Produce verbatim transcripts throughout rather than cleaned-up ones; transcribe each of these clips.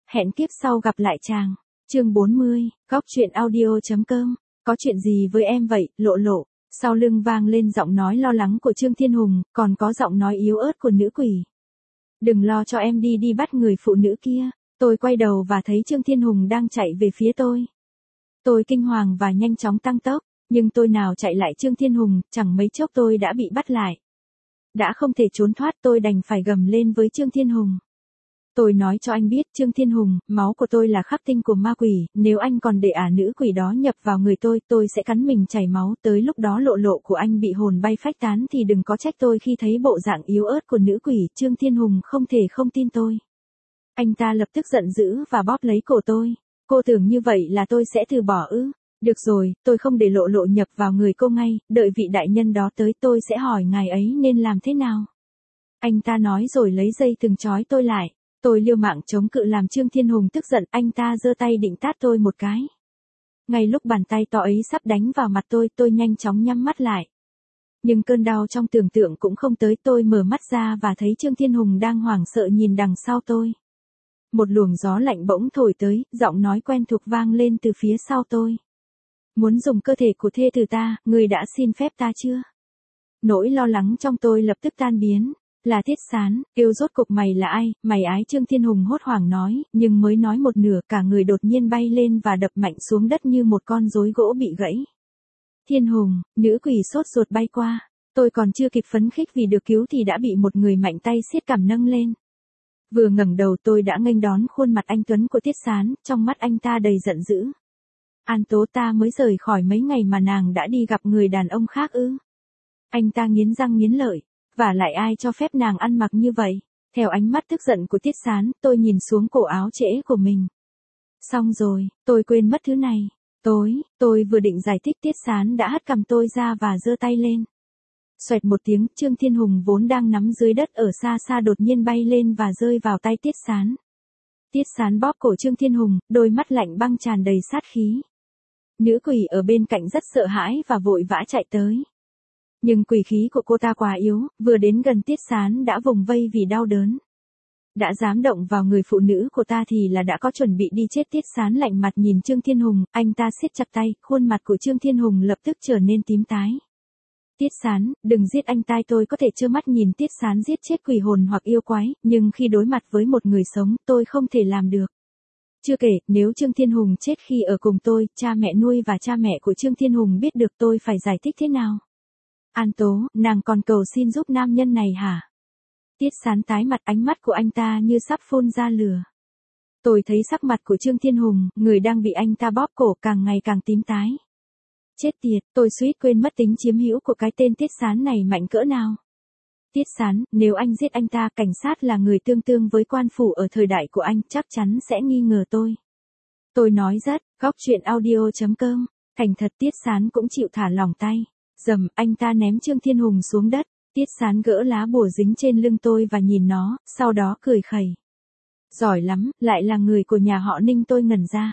Hẹn kiếp sau gặp lại chàng. Chương bốn mươi, góc truyện audio chấm com. Có chuyện gì với em vậy, Lộ Lộ? Sau lưng vang lên giọng nói lo lắng của Trương Thiên Hùng, còn có giọng nói yếu ớt của nữ quỷ. Đừng lo cho em đi đi bắt người phụ nữ kia. Tôi quay đầu và thấy Trương Thiên Hùng đang chạy về phía tôi. Tôi kinh hoàng và nhanh chóng tăng tốc, nhưng tôi nào chạy lại Trương Thiên Hùng, chẳng mấy chốc tôi đã bị bắt lại. Đã không thể trốn thoát, tôi đành phải gầm lên với Trương Thiên Hùng. Tôi nói cho anh biết, Trương Thiên Hùng, máu của tôi là khắc tinh của ma quỷ, nếu anh còn để ả nữ quỷ đó nhập vào người tôi, tôi sẽ cắn mình chảy máu, tới lúc đó Lộ Lộ của anh bị hồn bay phách tán thì đừng có trách tôi. Khi thấy bộ dạng yếu ớt của nữ quỷ, Trương Thiên Hùng không thể không tin tôi. Anh ta lập tức giận dữ và bóp lấy cổ tôi. Cô tưởng như vậy là tôi sẽ từ bỏ ư? Được rồi, tôi không để Lộ Lộ nhập vào người cô ngay, đợi vị đại nhân đó tới tôi sẽ hỏi ngài ấy nên làm thế nào. Anh ta nói rồi lấy dây thừng trói tôi lại. Tôi liều mạng chống cự làm Trương Thiên Hùng tức giận, anh ta giơ tay định tát tôi một cái. Ngay lúc bàn tay to ấy sắp đánh vào mặt tôi, tôi nhanh chóng nhắm mắt lại. Nhưng cơn đau trong tưởng tượng cũng không tới, tôi mở mắt ra và thấy Trương Thiên Hùng đang hoảng sợ nhìn đằng sau tôi. Một luồng gió lạnh bỗng thổi tới, giọng nói quen thuộc vang lên từ phía sau tôi. Muốn dùng cơ thể của thê tử ta, người đã xin phép ta chưa? Nỗi lo lắng trong tôi lập tức tan biến. Là Tiết Sán, yêu rốt cục mày là ai, mày ái, Trương Thiên Hùng hốt hoảng nói, nhưng mới nói một nửa cả người đột nhiên bay lên và đập mạnh xuống đất như một con rối gỗ bị gãy. Thiên Hùng, nữ quỷ sốt ruột bay qua, tôi còn chưa kịp phấn khích vì được cứu thì đã bị một người mạnh tay siết cằm nâng lên. Vừa ngẩng đầu tôi đã nghênh đón khuôn mặt anh tuấn của Tiết Sán, trong mắt anh ta đầy giận dữ. An Tố, ta mới rời khỏi mấy ngày mà nàng đã đi gặp người đàn ông khác ư? Anh ta nghiến răng nghiến lợi. Và lại ai cho phép nàng ăn mặc như vậy? Theo ánh mắt tức giận của Tiết Sán, tôi nhìn xuống cổ áo trễ của mình. Xong rồi, tôi quên mất thứ này. Tối, tôi vừa định giải thích, Tiết Sán đã hất cầm tôi ra và giơ tay lên. Xoẹt một tiếng, Trương Thiên Hùng vốn đang nắm dưới đất ở xa xa đột nhiên bay lên và rơi vào tay Tiết Sán. Tiết Sán bóp cổ Trương Thiên Hùng, đôi mắt lạnh băng tràn đầy sát khí. Nữ quỷ ở bên cạnh rất sợ hãi và vội vã chạy tới. Nhưng quỷ khí của cô ta quá yếu, vừa đến gần Tiết Sán đã vùng vây vì đau đớn. Đã dám động vào người phụ nữ của ta thì là đã có chuẩn bị đi chết. Tiết Sán lạnh mặt nhìn Trương Thiên Hùng, anh ta siết chặt tay, khuôn mặt của Trương Thiên Hùng lập tức trở nên tím tái. Tiết Sán, đừng giết anh ta, tôi có thể trơ mắt nhìn Tiết Sán giết chết quỷ hồn hoặc yêu quái, nhưng khi đối mặt với một người sống, tôi không thể làm được. Chưa kể, nếu Trương Thiên Hùng chết khi ở cùng tôi, cha mẹ nuôi và cha mẹ của Trương Thiên Hùng biết được tôi phải giải thích thế nào? An Tố, nàng còn cầu xin giúp nam nhân này hả? Tiết Sán tái mặt, ánh mắt của anh ta như sắp phun ra lửa. Tôi thấy sắc mặt của Trương Thiên Hùng, người đang bị anh ta bóp cổ, càng ngày càng tím tái. Chết tiệt, tôi suýt quên mất tính chiếm hữu của cái tên Tiết Sán này mạnh cỡ nào. Tiết Sán, nếu anh giết anh ta, cảnh sát là người tương tương với quan phủ ở thời đại của anh, chắc chắn sẽ nghi ngờ tôi. Tôi nói rất, góc truyện audio chấm com, thành thật. Tiết Sán cũng chịu thả lỏng tay. Dầm, anh ta ném Trương Thiên Hùng xuống đất. Tiết Sán gỡ lá bùa dính trên lưng tôi và nhìn nó, sau đó cười khẩy. Giỏi lắm, lại là người của nhà họ Ninh. Tôi ngẩn ra.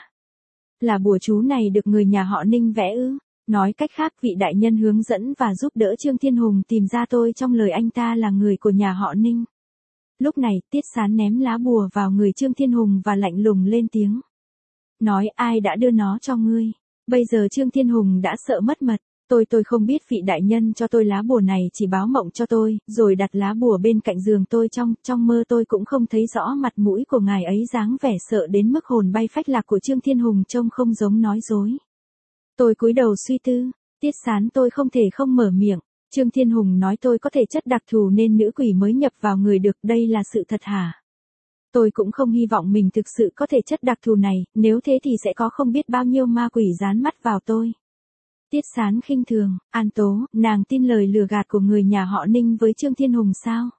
Là bùa chú này được người nhà họ Ninh vẽ ư? Nói cách khác, vị đại nhân hướng dẫn và giúp đỡ Trương Thiên Hùng tìm ra tôi trong lời anh ta là người của nhà họ Ninh. Lúc này, Tiết Sán ném lá bùa vào người Trương Thiên Hùng và lạnh lùng lên tiếng. Nói, ai đã đưa nó cho ngươi? Bây giờ Trương Thiên Hùng đã sợ mất mật. Tôi tôi không biết, vị đại nhân cho tôi lá bùa này chỉ báo mộng cho tôi, rồi đặt lá bùa bên cạnh giường tôi. Trong, trong mơ tôi cũng không thấy rõ mặt mũi của ngài ấy, dáng vẻ sợ đến mức hồn bay phách lạc của Trương Thiên Hùng trông không giống nói dối. Tôi cúi đầu suy tư, Tiết Sán, tôi không thể không mở miệng. Trương Thiên Hùng nói tôi có thể chất đặc thù nên nữ quỷ mới nhập vào người được, đây là sự thật hả? Tôi cũng không hy vọng mình thực sự có thể chất đặc thù này, nếu thế thì sẽ có không biết bao nhiêu ma quỷ dán mắt vào tôi. Tiết Sán khinh thường, An Tố, nàng tin lời lừa gạt của người nhà họ Ninh với Trương Thiên Hùng sao?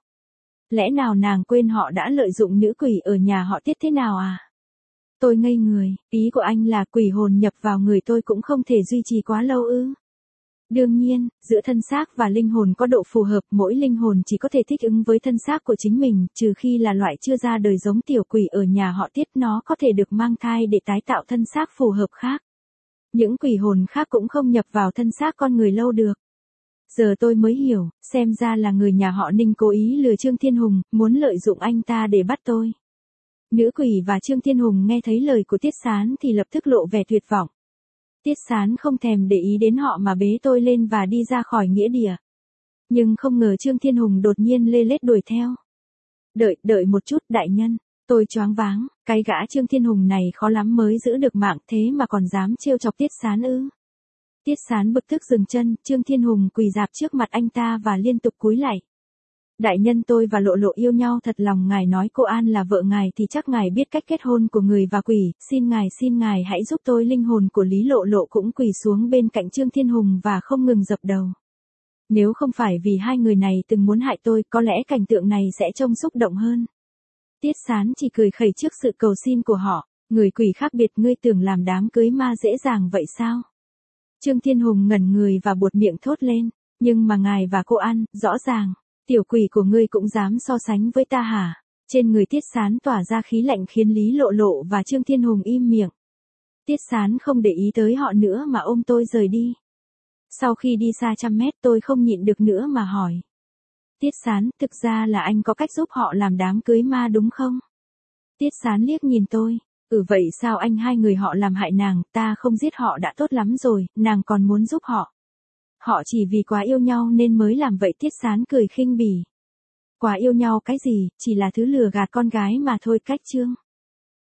Lẽ nào nàng quên họ đã lợi dụng nữ quỷ ở nhà họ Tiết thế nào à? Tôi ngây người, ý của anh là quỷ hồn nhập vào người tôi cũng không thể duy trì quá lâu ư? Đương nhiên, giữa thân xác và linh hồn có độ phù hợp, mỗi linh hồn chỉ có thể thích ứng với thân xác của chính mình, trừ khi là loại chưa ra đời giống tiểu quỷ ở nhà họ Tiết, nó có thể được mang thai để tái tạo thân xác phù hợp khác. Những quỷ hồn khác cũng không nhập vào thân xác con người lâu được. Giờ tôi mới hiểu, xem ra là người nhà họ Ninh cố ý lừa Trương Thiên Hùng, muốn lợi dụng anh ta để bắt tôi. Nữ quỷ và Trương Thiên Hùng nghe thấy lời của Tiết Sán thì lập tức lộ vẻ tuyệt vọng. Tiết Sán không thèm để ý đến họ mà bế tôi lên và đi ra khỏi nghĩa địa. Nhưng không ngờ Trương Thiên Hùng đột nhiên lê lết đuổi theo. Đợi, đợi một chút đại nhân, tôi choáng váng, cái gã Trương Thiên Hùng này khó lắm mới giữ được mạng thế mà còn dám trêu chọc Tiết Sán ư. Tiết Sán bực tức dừng chân, Trương Thiên Hùng quỳ rạp trước mặt anh ta và liên tục cúi lạy. Đại nhân tôi và Lộ Lộ yêu nhau thật lòng, ngài nói cô An là vợ ngài thì chắc ngài biết cách kết hôn của người và quỷ, xin ngài xin ngài hãy giúp tôi. Linh hồn của Lý Lộ Lộ cũng quỳ xuống bên cạnh Trương Thiên Hùng và không ngừng dập đầu. Nếu không phải vì hai người này từng muốn hại tôi, có lẽ cảnh tượng này sẽ trông xúc động hơn. Tiết Sán chỉ cười khẩy trước sự cầu xin của họ, người quỷ khác biệt, ngươi tưởng làm đám cưới ma dễ dàng vậy sao? Trương Thiên Hùng ngẩn người và buột miệng thốt lên, nhưng mà ngài và cô An, rõ ràng, tiểu quỷ của ngươi cũng dám so sánh với ta hả? Trên người Tiết Sán tỏa ra khí lạnh khiến Lý Lộ Lộ và Trương Thiên Hùng im miệng. Tiết Sán không để ý tới họ nữa mà ôm tôi rời đi. Sau khi đi xa trăm mét tôi không nhịn được nữa mà hỏi. Tiết Sán, thực ra là anh có cách giúp họ làm đám cưới ma đúng không? Tiết Sán liếc nhìn tôi. Ừ vậy sao anh, hai người họ làm hại nàng, ta không giết họ đã tốt lắm rồi, nàng còn muốn giúp họ. Họ chỉ vì quá yêu nhau nên mới làm vậy. Tiết Sán cười khinh bỉ. Quá yêu nhau cái gì, chỉ là thứ lừa gạt con gái mà thôi. Cách chương